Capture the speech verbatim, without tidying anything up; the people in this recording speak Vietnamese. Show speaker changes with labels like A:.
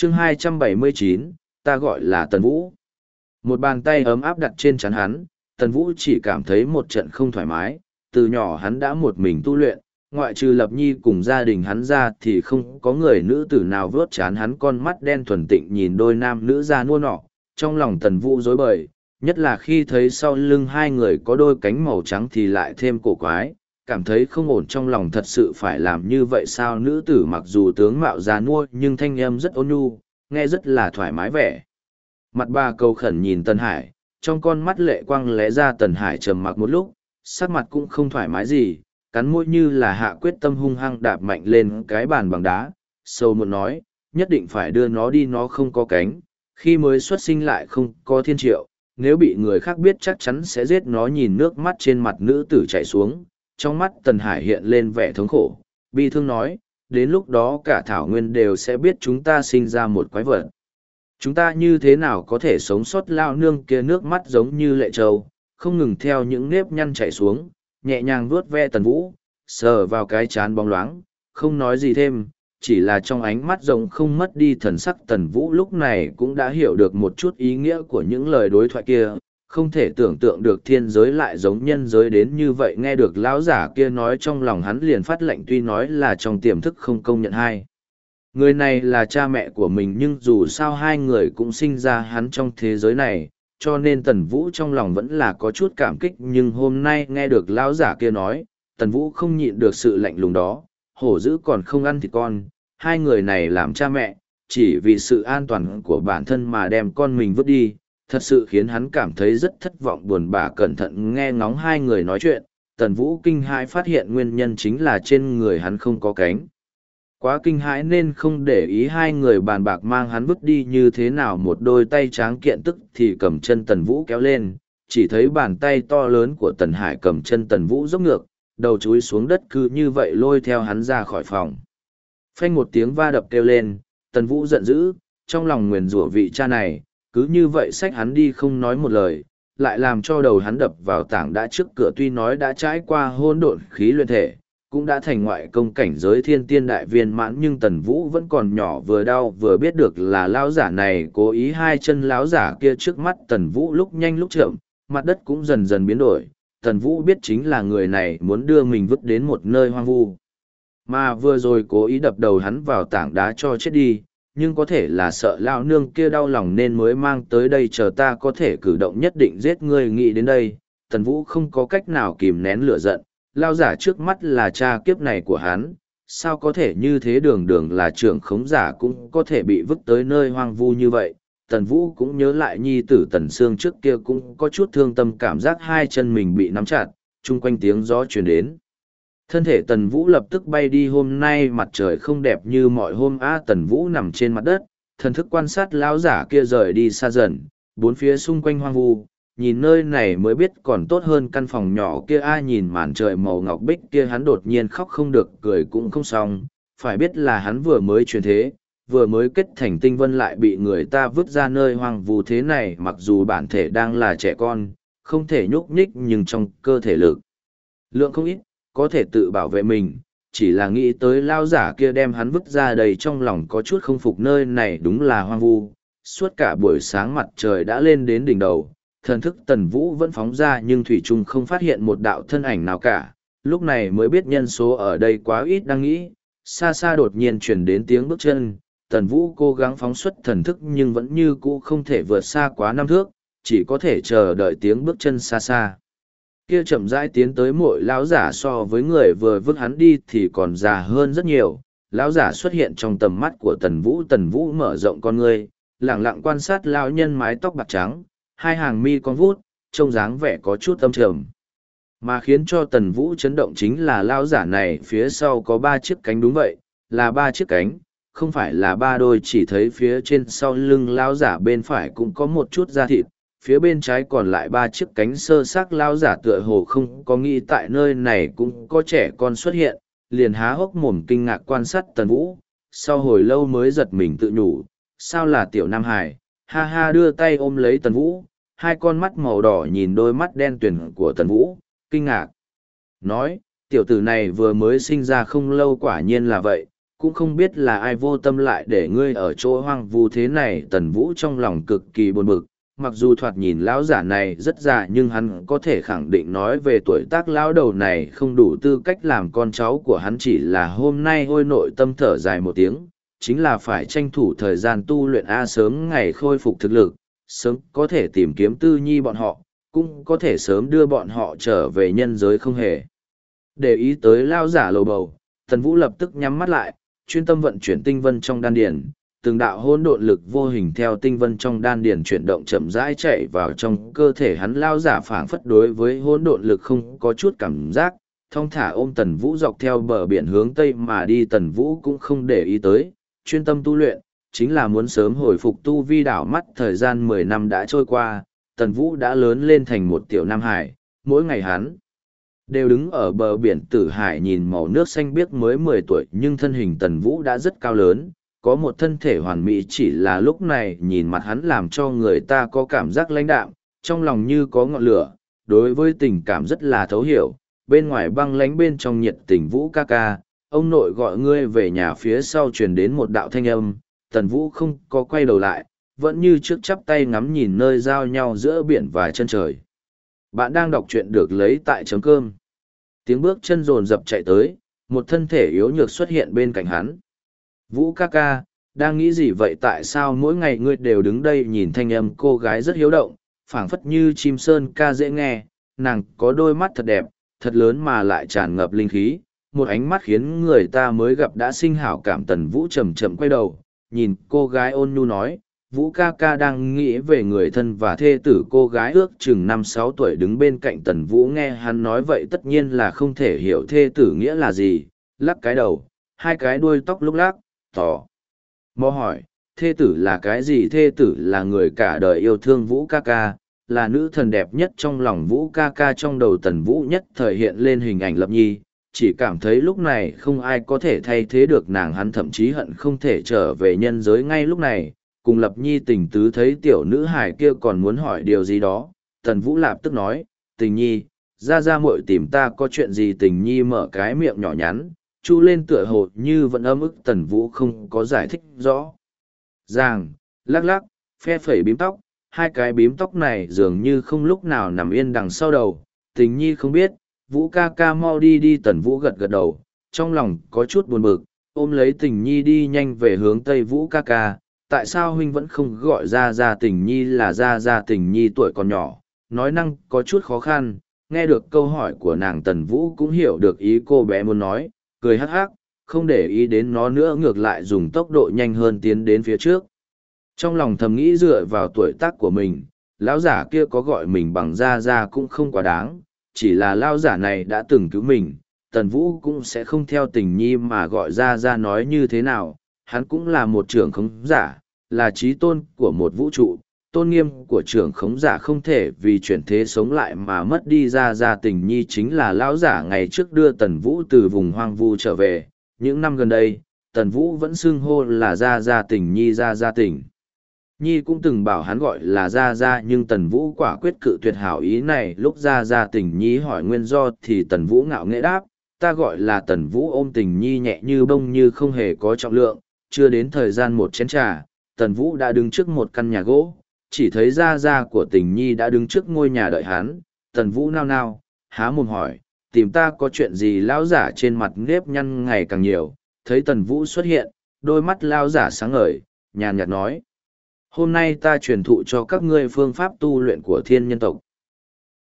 A: chương hai trăm bảy mươi chín, ta gọi là Tần Vũ. Một bàn tay ấm áp đặt trên trán hắn, Tần Vũ chỉ cảm thấy một trận không thoải mái, từ nhỏ hắn đã một mình tu luyện, ngoại trừ Lập Nhi cùng gia đình hắn ra thì không có người nữ tử nào vớt chán hắn, con mắt đen thuần tịnh nhìn đôi nam nữ ra nua nọ, trong lòng Tần Vũ rối bời, nhất là khi thấy sau lưng hai người có đôi cánh màu trắng thì lại thêm cổ quái, cảm thấy không ổn trong lòng, thật sự phải làm như vậy sao? Nữ tử mặc dù tướng mạo già nua nhưng thanh âm rất ôn nhu, nghe rất là thoải mái vẻ. Mặt bà cầu khẩn nhìn Tần Hải, trong con mắt lệ quang lóe ra. Tần Hải trầm mặc một lúc, sắc mặt cũng không thoải mái gì, cắn môi như là hạ quyết tâm, hung hăng đạp mạnh lên cái bàn bằng đá, sâu một nói, nhất định phải đưa nó đi, nó không có cánh, khi mới xuất sinh lại không có thiên triệu, nếu bị người khác biết chắc chắn sẽ giết nó. Nhìn nước mắt trên mặt nữ tử chảy xuống, trong mắt Tần Hải hiện lên vẻ thống khổ, bi thương nói, đến lúc đó cả thảo nguyên đều sẽ biết chúng ta sinh ra một quái vật. Chúng ta như thế nào có thể sống sót? Lao nương kia nước mắt giống như lệ trâu, không ngừng theo những nếp nhăn chảy xuống, nhẹ nhàng vuốt ve Tần Vũ, sờ vào cái trán bóng loáng, không nói gì thêm, chỉ là trong ánh mắt rồng không mất đi thần sắc. Tần Vũ lúc này cũng đã hiểu được một chút ý nghĩa của những lời đối thoại kia, không thể tưởng tượng được thiên giới lại giống nhân giới đến như vậy. Nghe được lão giả kia nói, trong lòng hắn liền phát lệnh, tuy nói là trong tiềm thức không công nhận hai người này là cha mẹ của mình, nhưng dù sao hai người cũng sinh ra hắn trong thế giới này, cho nên Tần Vũ trong lòng vẫn là có chút cảm kích. Nhưng hôm nay nghe được lão giả kia nói, Tần Vũ không nhịn được sự lạnh lùng đó. Hổ dữ còn không ăn thịt con, hai người này làm cha mẹ, chỉ vì sự an toàn của bản thân mà đem con mình vứt đi, thật sự khiến hắn cảm thấy rất thất vọng buồn bã. Cẩn thận nghe ngóng hai người nói chuyện, Tần Vũ kinh hãi phát hiện nguyên nhân chính là trên người hắn không có cánh. Quá kinh hãi nên không để ý hai người bàn bạc mang hắn vứt đi như thế nào. Một đôi tay tráng kiện tức thì cầm chân Tần Vũ kéo lên, chỉ thấy bàn tay to lớn của Tần Hải cầm chân Tần Vũ dốc ngược, đầu chúi xuống đất, cứ như vậy lôi theo hắn ra khỏi phòng. Phanh một tiếng va đập kêu lên, Tần Vũ giận dữ, trong lòng nguyền rủa vị cha này, cứ như vậy xách hắn đi không nói một lời, lại làm cho đầu hắn đập vào tảng đá trước cửa. Tuy nói đã trải qua hôn độn khí luyện thể, cũng đã thành ngoại công cảnh giới thiên tiên đại viên mãn, nhưng Tần Vũ vẫn còn nhỏ, vừa đau vừa biết được là lão giả này cố ý. hai chân lão giả kia trước mắt Tần Vũ lúc nhanh lúc chậm, mặt đất cũng dần dần biến đổi. Tần Vũ biết chính là người này muốn đưa mình vứt đến một nơi hoang vu, mà vừa rồi cố ý đập đầu hắn vào tảng đá cho chết đi, nhưng có thể là sợ lão nương kia đau lòng nên mới mang tới đây, chờ ta có thể cử động nhất định giết ngươi. Nghĩ đến đây, Tần Vũ không có cách nào kìm nén lửa giận, lão giả trước mắt là cha kiếp này của hắn, sao có thể như thế, đường đường là trưởng khống giả cũng có thể bị vứt tới nơi hoang vu như vậy. Tần Vũ cũng nhớ lại nhi tử Tần Sương trước kia cũng có chút thương tâm, cảm giác hai chân mình bị nắm chặt, chung quanh tiếng gió truyền đến. Thân thể Tần Vũ lập tức bay đi. Hôm nay mặt trời không đẹp như mọi hôm á. Tần Vũ nằm trên mặt đất, thần thức quan sát lão giả kia rời đi xa dần, bốn phía xung quanh hoang vu, nhìn nơi này mới biết còn tốt hơn căn phòng nhỏ kia a. Nhìn màn trời màu ngọc bích kia, hắn đột nhiên khóc không được, cười cũng không xong, phải biết là hắn vừa mới chuyển thế, vừa mới kết thành tinh vân lại bị người ta vứt ra nơi hoang vu thế này. Mặc dù bản thể đang là trẻ con, không thể nhúc nhích, nhưng trong cơ thể lực lượng không ít, có thể tự bảo vệ mình. Chỉ là nghĩ tới lao giả kia đem hắn vứt ra đây, trong lòng có chút không phục. Nơi này đúng là hoang vu, suốt cả buổi sáng mặt trời đã lên đến đỉnh đầu, thần thức Tần Vũ vẫn phóng ra nhưng thủy chung không phát hiện một đạo thân ảnh nào cả. Lúc này mới biết nhân số ở đây quá ít. Đang nghĩ, xa xa đột nhiên chuyển đến tiếng bước chân. Tần Vũ cố gắng phóng xuất thần thức nhưng vẫn như cũ không thể vượt xa quá năm thước, chỉ có thể chờ đợi tiếng bước chân xa xa kia chậm rãi tiến tới. Mỗi lão giả so với người vừa vứt hắn đi thì còn già hơn rất nhiều. Lão giả xuất hiện trong tầm mắt của Tần Vũ. Tần Vũ mở rộng con ngươi, lẳng lặng quan sát lão nhân mái tóc bạc trắng, hai hàng mi con vút, trông dáng vẻ có chút âm trầm. Mà khiến cho Tần Vũ chấn động chính là lão giả này phía sau có ba chiếc cánh. Đúng vậy, là ba chiếc cánh, không phải là ba đôi. Chỉ thấy phía trên sau lưng lão giả bên phải cũng có một chút da thịt, phía bên trái còn lại ba chiếc cánh sơ xác. Lão giả tựa hồ không có nghĩ tại nơi này cũng có trẻ con xuất hiện, liền há hốc mồm kinh ngạc quan sát Tần Vũ, sau hồi lâu mới giật mình tự nhủ, sao là tiểu Nam Hải. Ha ha, đưa tay ôm lấy Tần Vũ, hai con mắt màu đỏ nhìn đôi mắt đen tuyền của Tần Vũ, kinh ngạc nói, tiểu tử này vừa mới sinh ra không lâu, quả nhiên là vậy, cũng không biết là ai vô tâm lại để ngươi ở chỗ hoang vu thế này. Tần Vũ trong lòng cực kỳ buồn bực, mặc dù thoạt nhìn lão giả này rất già nhưng hắn có thể khẳng định nói về tuổi tác lão đầu này không đủ tư cách làm con cháu của hắn. Chỉ là hôm nay ôi nội tâm thở dài một tiếng, chính là phải tranh thủ thời gian tu luyện A, sớm ngày khôi phục thực lực, sớm có thể tìm kiếm Tư Nhi bọn họ, cũng có thể sớm đưa bọn họ trở về nhân giới. Không hề để ý tới lao giả lầu bầu, Tần Vũ lập tức nhắm mắt lại, chuyên tâm vận chuyển tinh vân trong đan điển. Từng đạo hỗn độn lực vô hình theo tinh vân trong đan điển chuyển động chậm rãi chạy vào trong cơ thể hắn. Lao giả phảng phất đối với hỗn độn lực không có chút cảm giác, thong thả ôm Tần Vũ dọc theo bờ biển hướng tây mà đi. Tần Vũ cũng không để ý tới, chuyên tâm tu luyện, chính là muốn sớm hồi phục tu vi. Đảo mắt thời gian mười năm đã trôi qua, Tần Vũ đã lớn lên thành một tiểu nam hải. Mỗi ngày hắn đều đứng ở bờ biển Tử Hải nhìn màu nước xanh biếc. Mới mười tuổi nhưng thân hình Tần Vũ đã rất cao lớn, có một thân thể hoàn mỹ. Chỉ là lúc này nhìn mặt hắn làm cho người ta có cảm giác lãnh đạm, trong lòng như có ngọn lửa, đối với tình cảm rất là thấu hiểu. Bên ngoài băng lãnh, bên trong nhiệt tình. Vũ ca ca, ông nội gọi ngươi về nhà. Phía sau truyền đến một đạo thanh âm. Tần Vũ không có quay đầu lại, vẫn như trước chắp tay ngắm nhìn nơi giao nhau giữa biển và chân trời. Bạn đang đọc truyện được lấy tại chấm cơm. Tiếng bước chân rồn rập chạy tới, một thân thể yếu nhược xuất hiện bên cạnh hắn. Vũ ca ca, đang nghĩ gì vậy? Tại sao mỗi ngày ngươi đều đứng đây? Nhìn thanh âm cô gái rất hiếu động, phảng phất như chim sơn ca dễ nghe. Nàng có đôi mắt thật đẹp, thật lớn mà lại tràn ngập linh khí, một ánh mắt khiến người ta mới gặp đã sinh hảo cảm. Tần Vũ chậm chậm quay đầu, nhìn cô gái ôn nhu nói, Vũ ca ca đang nghĩ về người thân và thê tử. Cô gái ước chừng năm sáu tuổi đứng bên cạnh Tần Vũ, nghe hắn nói vậy tất nhiên là không thể hiểu thê tử nghĩa là gì, lắc cái đầu, hai cái đuôi tóc lúc lắc, tỏ mò hỏi, thê tử là cái gì? Thê tử là người cả đời yêu thương Vũ ca ca, là nữ thần đẹp nhất trong lòng Vũ ca ca. Trong đầu Tần Vũ nhất thời hiện lên hình ảnh Lập Nhi, chỉ cảm thấy lúc này không ai có thể thay thế được nàng. Hắn thậm chí hận không thể trở về nhân giới ngay lúc này, cùng Lập Nhi tình tứ. Thấy tiểu nữ hài kia còn muốn hỏi điều gì đó, Tần Vũ lạp tức nói, Tình Nhi, ra ra muội tìm ta có chuyện gì? Tình Nhi mở cái miệng nhỏ nhắn, chu lên tựa hồ như vẫn ấm ức. Tần Vũ không có giải thích rõ ràng, lắc lắc, phe phẩy bím tóc. Hai cái bím tóc này dường như không lúc nào nằm yên đằng sau đầu. Tình Nhi không biết, Vũ ca ca mau đi đi. Tần Vũ gật gật đầu, trong lòng có chút buồn bực, ôm lấy Tình Nhi đi nhanh về hướng tây. Vũ ca ca, tại sao huynh vẫn không gọi ra ra? Tình Nhi là ra ra. Tình Nhi tuổi còn nhỏ, nói năng có chút khó khăn. Nghe được câu hỏi của nàng, Tần Vũ cũng hiểu được ý cô bé muốn nói, cười hắc hắc, không để ý đến nó nữa, ngược lại dùng tốc độ nhanh hơn tiến đến phía trước. Trong lòng thầm nghĩ dựa vào tuổi tác của mình, lão giả kia có gọi mình bằng ra ra cũng không quá đáng, chỉ là lão giả này đã từng cứu mình, Tần Vũ cũng sẽ không theo Tình Nhi mà gọi ra ra. nói như thế nào, hắn cũng là một trưởng khống giả, là chí tôn của một vũ trụ. Tôn nghiêm của trưởng khống giả không thể vì chuyển thế sống lại mà mất đi. ra ra. Tình Nhi chính là lão giả ngày trước đưa Tần Vũ từ vùng hoang vu trở về. Những năm gần đây, Tần Vũ vẫn xưng hô là ra ra Tình Nhi. ra ra Tình Nhi cũng từng bảo hắn gọi là ra ra, nhưng Tần Vũ quả quyết cự tuyệt hảo ý này. Lúc ra ra Tình Nhi hỏi nguyên do thì Tần Vũ ngạo nghễ đáp, ta gọi là Tần Vũ. Ôm Tình Nhi nhẹ như bông, như không hề có trọng lượng. Chưa đến thời gian một chén trà, Tần Vũ đã đứng trước một căn nhà gỗ, chỉ thấy ra ra của Tình Nhi đã đứng trước ngôi nhà đợi hắn. Tần Vũ nao nao, há mồm hỏi, tìm ta có chuyện gì? Lão giả trên mặt nếp nhăn ngày càng nhiều, thấy Tần Vũ xuất hiện, đôi mắt lão giả sáng ngời, nhàn nhạt nói, hôm nay ta truyền thụ cho các ngươi phương pháp tu luyện của thiên nhân tộc.